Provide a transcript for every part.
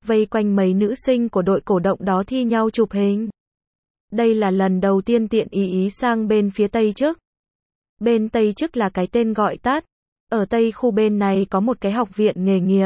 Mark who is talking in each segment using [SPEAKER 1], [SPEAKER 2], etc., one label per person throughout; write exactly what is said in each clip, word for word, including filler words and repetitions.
[SPEAKER 1] vây quanh mấy nữ sinh của đội cổ động đó thi nhau chụp hình. Đây là lần đầu tiên Tiện Ý Ý sang bên phía Tây Chức. Bên Tây Chức là cái tên gọi tắt. Ở Tây khu bên này có một cái học viện nghề nghiệp.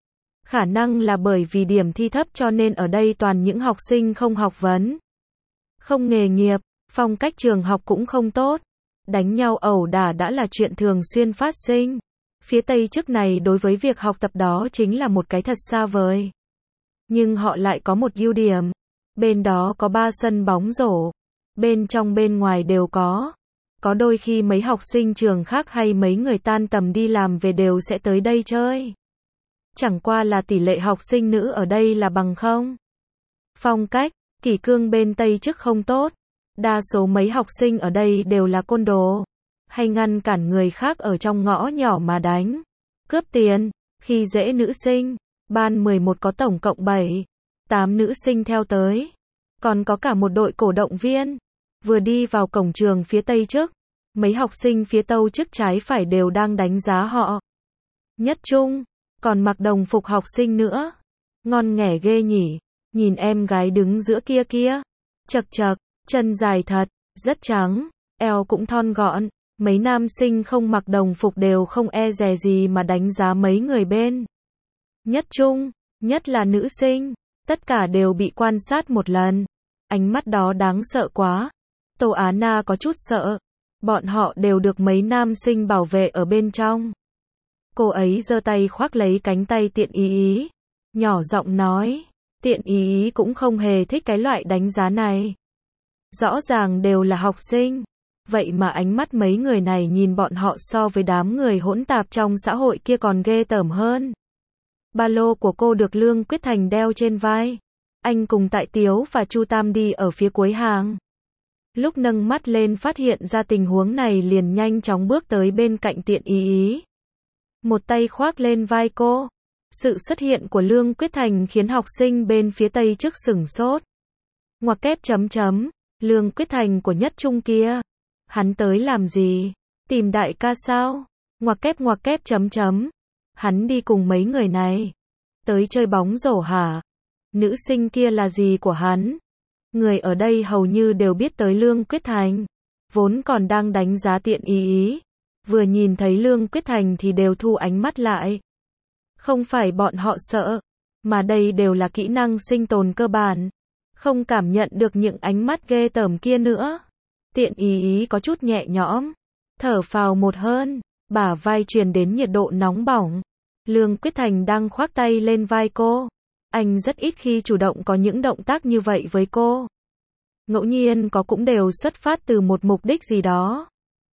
[SPEAKER 1] Khả năng là bởi vì điểm thi thấp cho nên ở đây toàn những học sinh không học vấn, không nghề nghiệp, phong cách trường học cũng không tốt. Đánh nhau ẩu đả đã là chuyện thường xuyên phát sinh. Phía Tây Chức này đối với việc học tập đó chính là một cái thật xa vời. Nhưng họ lại có một ưu điểm. Bên đó có ba sân bóng rổ. Bên trong bên ngoài đều có. Có đôi khi mấy học sinh trường khác hay mấy người tan tầm đi làm về đều sẽ tới đây chơi. Chẳng qua là tỷ lệ học sinh nữ ở đây là bằng không. Phong cách, kỷ cương bên Tây Chức không tốt. Đa số mấy học sinh ở đây đều là côn đồ. Hay ngăn cản người khác ở trong ngõ nhỏ mà đánh. Cướp tiền, khi dễ nữ sinh. Ban mười một có tổng cộng bảy, tám nữ sinh theo tới. Còn có cả một đội cổ động viên. Vừa đi vào cổng trường phía Tây Chức, mấy học sinh phía Tây Chức trái phải đều đang đánh giá họ. Nhất Trung, còn mặc đồng phục học sinh nữa. Ngon nghẻ ghê nhỉ, nhìn em gái đứng giữa kia kia. Chật chật, chân dài thật, rất trắng, eo cũng thon gọn. Mấy nam sinh không mặc đồng phục đều không e dè gì mà đánh giá mấy người bên. Nhất Trung, nhất là nữ sinh, tất cả đều bị quan sát một lần. Ánh mắt đó đáng sợ quá. Tô Á Na có chút sợ. Bọn họ đều được mấy nam sinh bảo vệ ở bên trong. Cô ấy giơ tay khoác lấy cánh tay Tiện Ý Ý. Nhỏ giọng nói. Tiện Ý Ý cũng không hề thích cái loại đánh giá này. Rõ ràng đều là học sinh. Vậy mà ánh mắt mấy người này nhìn bọn họ so với đám người hỗn tạp trong xã hội kia còn ghê tởm hơn. Ba lô của cô được Lương Quyết Thành đeo trên vai. Anh cùng Tại Tiếu và Chu Tam đi ở phía cuối hàng. Lúc nâng mắt lên phát hiện ra tình huống này liền nhanh chóng bước tới bên cạnh Tiện Ý Ý. Một tay khoác lên vai cô. Sự xuất hiện của Lương Quyết Thành khiến học sinh bên phía Tây Chức sửng sốt. Ngoặc kép chấm chấm, Lương Quyết Thành của Nhất Trung kia. Hắn tới làm gì? Tìm đại ca sao? Ngoặc kép ngoặc kép chấm chấm. Hắn đi cùng mấy người này. Tới chơi bóng rổ hả? Nữ sinh kia là gì của hắn? Người ở đây hầu như đều biết tới Lương Quyết Thành. Vốn còn đang đánh giá Tiện Ý Ý. Vừa nhìn thấy Lương Quyết Thành thì đều thu ánh mắt lại. Không phải bọn họ sợ, mà đây đều là kỹ năng sinh tồn cơ bản. Không cảm nhận được những ánh mắt ghê tởm kia nữa. Tiện Ý Ý có chút nhẹ nhõm. Thở phào một hơi, bả vai truyền đến nhiệt độ nóng bỏng. Lương Quyết Thành đang khoác tay lên vai cô. Anh rất ít khi chủ động có những động tác như vậy với cô. Ngẫu nhiên có cũng đều xuất phát từ một mục đích gì đó.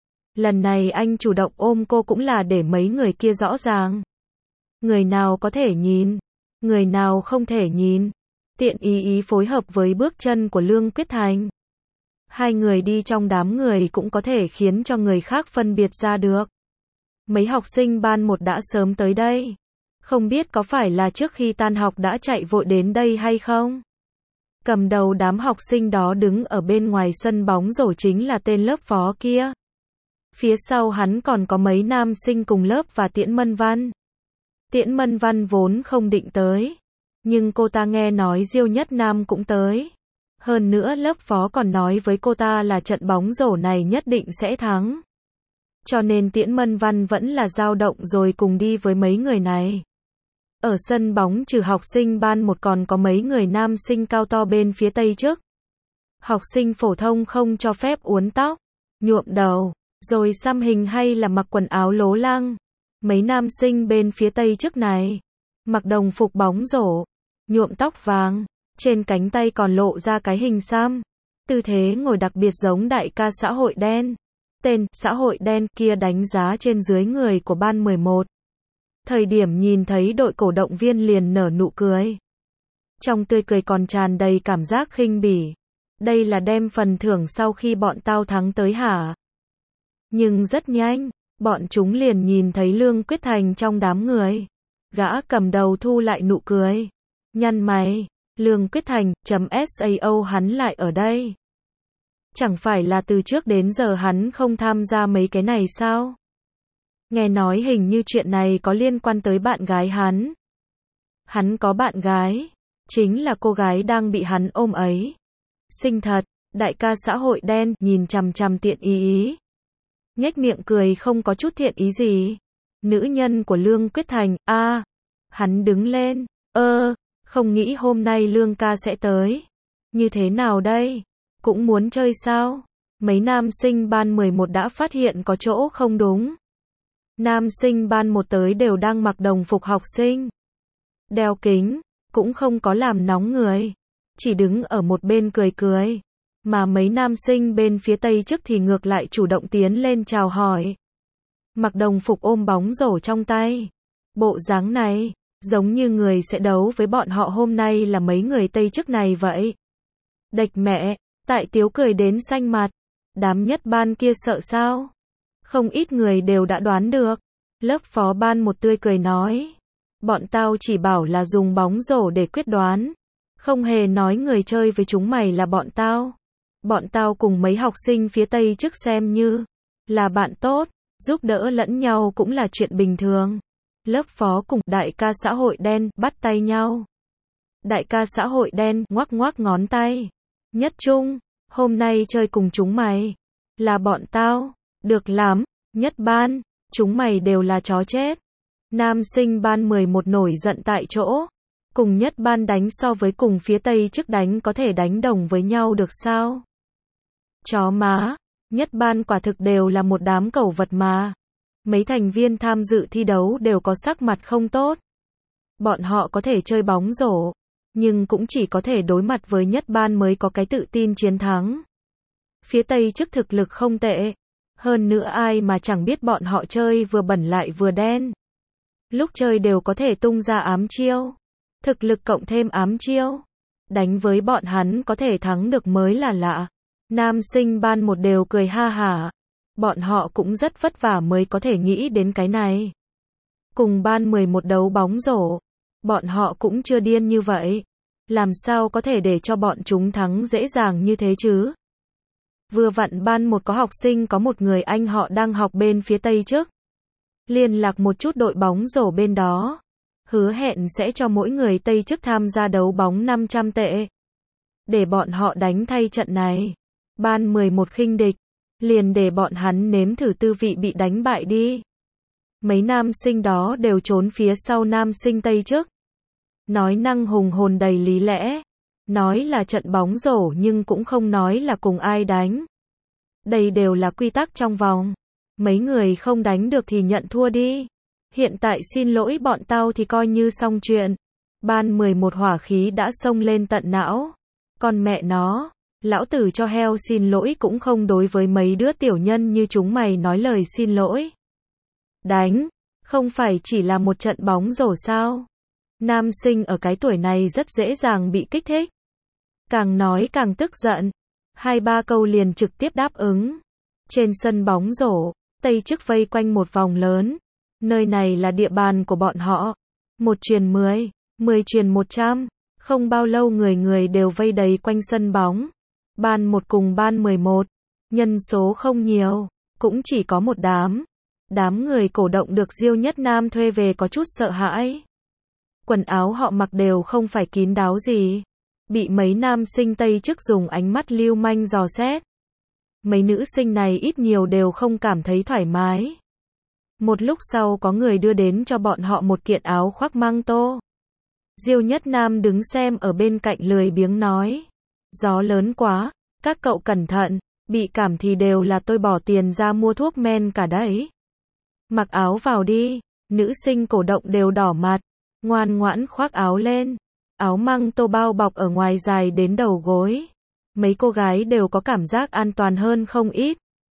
[SPEAKER 1] Lần này anh chủ động ôm cô cũng là để mấy người kia rõ ràng. Người nào có thể nhìn, người nào không thể nhìn. Tiện Ý Ý phối hợp với bước chân của Lương Quyết Thành. Hai người đi trong đám người cũng có thể khiến cho người khác phân biệt ra được. Mấy học sinh ban một đã sớm tới đây. Không biết có phải là trước khi tan học đã chạy vội đến đây hay không? Cầm đầu đám học sinh đó đứng ở bên ngoài sân bóng rổ chính là tên lớp phó kia. Phía sau hắn còn có mấy nam sinh cùng lớp và Tiễn Mân Văn. Tiễn Mân Văn vốn không định tới. Nhưng cô ta nghe nói Diêu Nhất Nam cũng tới. Hơn nữa lớp phó còn nói với cô ta là trận bóng rổ này nhất định sẽ thắng. Cho nên Tiễn Mân Văn vẫn là dao động rồi cùng đi với mấy người này. Ở sân bóng trừ học sinh ban một còn có mấy người nam sinh cao to bên phía Tây Chức. Học sinh phổ thông không cho phép uốn tóc, nhuộm đầu, rồi xăm hình hay là mặc quần áo lố lăng. Mấy nam sinh bên phía Tây Chức này, mặc đồng phục bóng rổ, nhuộm tóc vàng, trên cánh tay còn lộ ra cái hình xăm. Tư thế ngồi đặc biệt giống đại ca xã hội đen. Tên xã hội đen kia đánh giá trên dưới người của ban mười một. Thời điểm nhìn thấy đội cổ động viên liền nở nụ cười. Trong tươi cười còn tràn đầy cảm giác khinh bỉ. Đây là đem phần thưởng sau khi bọn tao thắng tới hả? Nhưng rất nhanh, bọn chúng liền nhìn thấy Lương Quyết Thành trong đám người. Gã cầm đầu thu lại nụ cười. Nhăn mày, Lương Quyết Thành, chấm sao hắn lại ở đây? Chẳng phải là từ trước đến giờ hắn không tham gia mấy cái này sao? Nghe nói hình như chuyện này có liên quan tới bạn gái hắn. Hắn có bạn gái, chính là cô gái đang bị hắn ôm ấy. Xinh thật, đại ca xã hội đen nhìn chằm chằm Tiện Ý Ý. Nhếch miệng cười không có chút thiện ý gì. Nữ nhân của Lương Quyết Thành, a à, hắn đứng lên, ơ, không nghĩ hôm nay Lương ca sẽ tới. Như thế nào đây? Cũng muốn chơi sao? Mấy nam sinh ban mười một đã phát hiện có chỗ không đúng. Nam sinh ban một tới đều đang mặc đồng phục học sinh. Đeo kính, cũng không có làm nóng người. Chỉ đứng ở một bên cười cười. Mà mấy nam sinh bên phía tây trước thì ngược lại chủ động tiến lên chào hỏi. Mặc đồng phục ôm bóng rổ trong tay. Bộ dáng này, giống như người sẽ đấu với bọn họ hôm nay là mấy người tây trước này vậy. Đệch mẹ, Tại Tiếu cười đến xanh mặt. Đám nhất ban kia sợ sao? Không ít người đều đã đoán được. Lớp phó ban một tươi cười nói. Bọn tao chỉ bảo là dùng bóng rổ để quyết đoán. Không hề nói người chơi với chúng mày là bọn tao. Bọn tao cùng mấy học sinh phía tây trước xem như là bạn tốt, giúp đỡ lẫn nhau cũng là chuyện bình thường. Lớp phó cùng đại ca xã hội đen bắt tay nhau. Đại ca xã hội đen ngoắc ngoắc ngón tay. Nhất Trung, hôm nay chơi cùng chúng mày. Là bọn tao. Được lắm. Nhất ban, chúng mày đều là chó chết. Nam sinh ban mười một nổi giận tại chỗ. Cùng nhất ban đánh so với cùng phía tây trước đánh có thể đánh đồng với nhau được sao? Chó má, nhất ban quả thực đều là một đám cẩu vật mà. Mấy thành viên tham dự thi đấu đều có sắc mặt không tốt. Bọn họ có thể chơi bóng rổ, nhưng cũng chỉ có thể đối mặt với nhất ban mới có cái tự tin chiến thắng. Phía tây trước thực lực không tệ. Hơn nữa ai mà chẳng biết bọn họ chơi vừa bẩn lại vừa đen. Lúc chơi đều có thể tung ra ám chiêu. Thực lực cộng thêm ám chiêu. Đánh với bọn hắn có thể thắng được mới là lạ. Nam sinh ban một đều cười ha hả. Bọn họ cũng rất vất vả mới có thể nghĩ đến cái này. Cùng ban mười một đấu bóng rổ. Bọn họ cũng chưa điên như vậy. Làm sao có thể để cho bọn chúng thắng dễ dàng như thế chứ? Vừa vặn ban một có học sinh có một người anh họ đang học bên phía tây trước. Liên lạc một chút đội bóng rổ bên đó. Hứa hẹn sẽ cho mỗi người tây trước tham gia đấu bóng năm trăm tệ. Để bọn họ đánh thay trận này. Ban mười một khinh địch. Liền để bọn hắn nếm thử tư vị bị đánh bại đi. Mấy nam sinh đó đều trốn phía sau nam sinh tây trước. Nói năng hùng hồn đầy lý lẽ. Nói là trận bóng rổ nhưng cũng không nói là cùng ai đánh. Đây đều là quy tắc trong vòng. Mấy người không đánh được thì nhận thua đi. Hiện tại xin lỗi bọn tao thì coi như xong chuyện. Ban mười một hỏa khí đã xông lên tận não. Còn mẹ nó, lão tử cho heo xin lỗi cũng không đối với mấy đứa tiểu nhân như chúng mày nói lời xin lỗi. Đánh, không phải chỉ là một trận bóng rổ sao? Nam sinh ở cái tuổi này rất dễ dàng bị kích thích. Càng nói càng tức giận. Hai ba câu liền trực tiếp đáp ứng. Trên sân bóng rổ, tây trước vây quanh một vòng lớn. Nơi này là địa bàn của bọn họ. Một truyền mười, mười truyền một trăm. Không bao lâu người người đều vây đầy quanh sân bóng. Ban một cùng ban mười một. Nhân số không nhiều, cũng chỉ có một đám. Đám người cổ động được Diêu Nhất Nam thuê về có chút sợ hãi. Quần áo họ mặc đều không phải kín đáo gì. Bị mấy nam sinh tây trước dùng ánh mắt lưu manh dò xét. Mấy nữ sinh này ít nhiều đều không cảm thấy thoải mái. Một lúc sau có người đưa đến cho bọn họ một kiện áo khoác măng tô. Diêu Nhất Nam đứng xem ở bên cạnh lười biếng nói. Gió lớn quá, các cậu cẩn thận, bị cảm thì đều là tôi bỏ tiền ra mua thuốc men cả đấy. Mặc áo vào đi, nữ sinh cổ động đều đỏ mặt, ngoan ngoãn khoác áo lên. Áo măng tô bao bọc ở ngoài dài đến đầu gối. Mấy cô gái đều có cảm giác an toàn hơn không ít.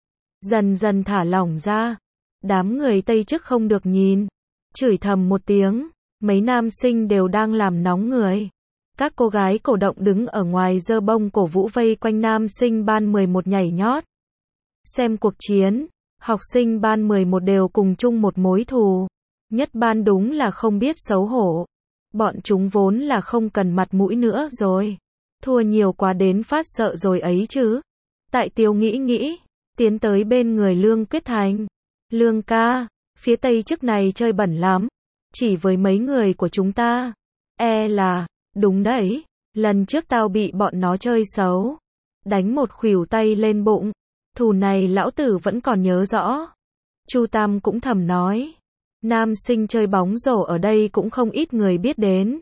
[SPEAKER 1] Dần dần thả lỏng ra. Đám người tây trước không được nhìn. Chửi thầm một tiếng. Mấy nam sinh đều đang làm nóng người. Các cô gái cổ động đứng ở ngoài giơ bông cổ vũ vây quanh nam sinh ban mười một nhảy nhót. Xem cuộc chiến. Học sinh ban mười một đều cùng chung một mối thù. Nhất ban đúng là không biết xấu hổ. Bọn chúng vốn là không cần mặt mũi nữa rồi. Thua nhiều quá đến phát sợ rồi ấy chứ. Tại Tiếu nghĩ nghĩ. Tiến tới bên người Lương Quyết Thành. Lương ca, phía tây trước này chơi bẩn lắm. Chỉ với mấy người của chúng ta. E là, đúng đấy, lần trước tao bị bọn nó chơi xấu. Đánh một khuỷu tay lên bụng. Thù này lão tử vẫn còn nhớ rõ. Chu Tam cũng thầm nói. Nam sinh chơi bóng rổ ở đây cũng không ít người biết đến.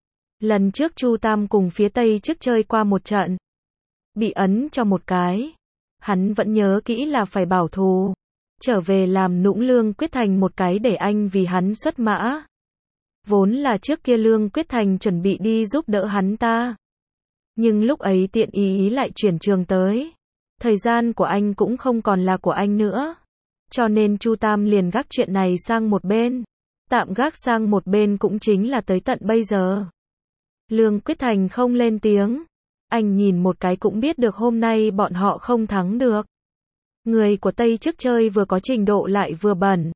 [SPEAKER 1] Lần trước Chu Tam cùng phía Tây trước chơi qua một trận. Bị ấn cho một cái. Hắn vẫn nhớ kỹ là phải bảo thù. Trở về làm nũng Lương Quyết Thành một cái để anh vì hắn xuất mã. Vốn là trước kia Lương Quyết Thành chuẩn bị đi giúp đỡ hắn ta. Nhưng lúc ấy Tiện Ý Ý lại chuyển trường tới. Thời gian của anh cũng không còn là của anh nữa. Cho nên Chu Tam liền gác chuyện này sang một bên. Tạm gác sang một bên cũng chính là tới tận bây giờ. Lương Quyết Thành không lên tiếng. Anh nhìn một cái cũng biết được hôm nay bọn họ không thắng được. Người của Tây trước chơi vừa có trình độ lại vừa bẩn.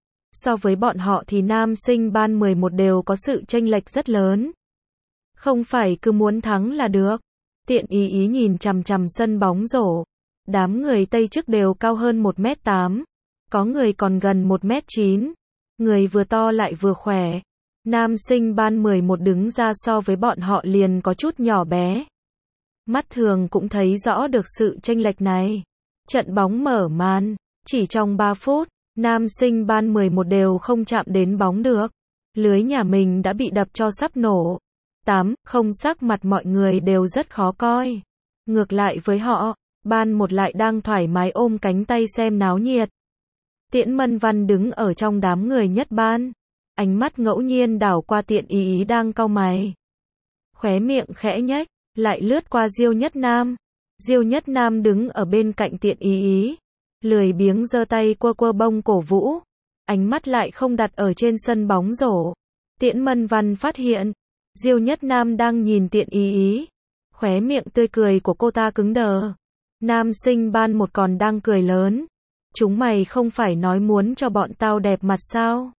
[SPEAKER 1] So với bọn họ thì nam sinh ban mười một đều có sự chênh lệch rất lớn. Không phải cứ muốn thắng là được. Tiện Ý Ý nhìn chằm chằm sân bóng rổ. Đám người Tây trước đều cao hơn một mét tám. Có người còn gần một mét chín. Người vừa to lại vừa khỏe. Nam sinh ban mười một đứng ra so với bọn họ liền có chút nhỏ bé. Mắt thường cũng thấy rõ được sự chênh lệch này. Trận bóng mở màn. Chỉ trong ba phút, nam sinh ban mười một đều không chạm đến bóng được. Lưới nhà mình đã bị đập cho sắp nổ. Tám, không sắc mặt mọi người đều rất khó coi. Ngược lại với họ, ban một lại đang thoải mái ôm cánh tay xem náo nhiệt. Tiễn Mân Văn đứng ở trong đám người nhất ban. Ánh mắt ngẫu nhiên đảo qua Tiện Ý Ý đang cau mày. Khóe miệng khẽ nhếch, lại lướt qua Diêu Nhất Nam. Diêu Nhất Nam đứng ở bên cạnh Tiện Ý Ý. Lười biếng giơ tay quơ quơ bông cổ vũ. Ánh mắt lại không đặt ở trên sân bóng rổ. Tiễn Mân Văn phát hiện. Diêu Nhất Nam đang nhìn Tiện Ý Ý. Khóe miệng tươi cười của cô ta cứng đờ. Nam sinh ban một còn đang cười lớn. Chúng mày không phải nói muốn cho bọn tao đẹp mặt sao?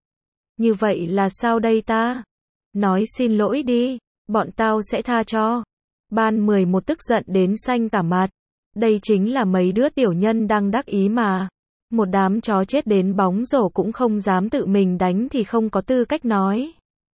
[SPEAKER 1] Như vậy là sao đây ta? Nói xin lỗi đi, bọn tao sẽ tha cho. Ban mười một tức giận đến xanh cả mặt. Đây chính là mấy đứa tiểu nhân đang đắc ý mà. Một đám chó chết đến bóng rổ cũng không dám tự mình đánh thì không có tư cách nói.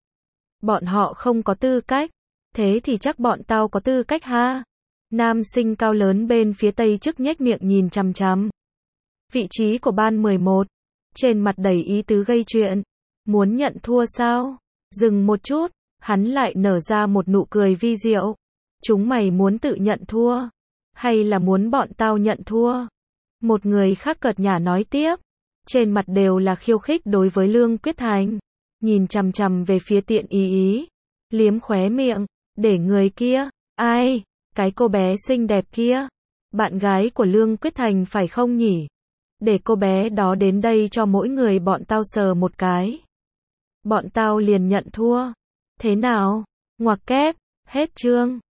[SPEAKER 1] Bọn họ không có tư cách. Thế thì chắc bọn tao có tư cách ha. Nam sinh cao lớn bên phía Tây trước nhếch miệng nhìn chằm chằm. Vị trí của ban mười một. Trên mặt đầy ý tứ gây chuyện. Muốn nhận thua sao? Dừng một chút. Hắn lại nở ra một nụ cười vi diệu. Chúng mày muốn tự nhận thua? Hay là muốn bọn tao nhận thua? Một người khác cợt nhả nói tiếp. Trên mặt đều là khiêu khích đối với Lương Quyết Thành. Nhìn chằm chằm về phía Tiện Ý Ý. Liếm khóe miệng. Để người kia. Ai? Cái cô bé xinh đẹp kia. Bạn gái của Lương Quyết Thành phải không nhỉ? Để cô bé đó đến đây cho mỗi người bọn tao sờ một cái. Bọn tao liền nhận thua. Thế nào? Ngoặc kép. Hết chương.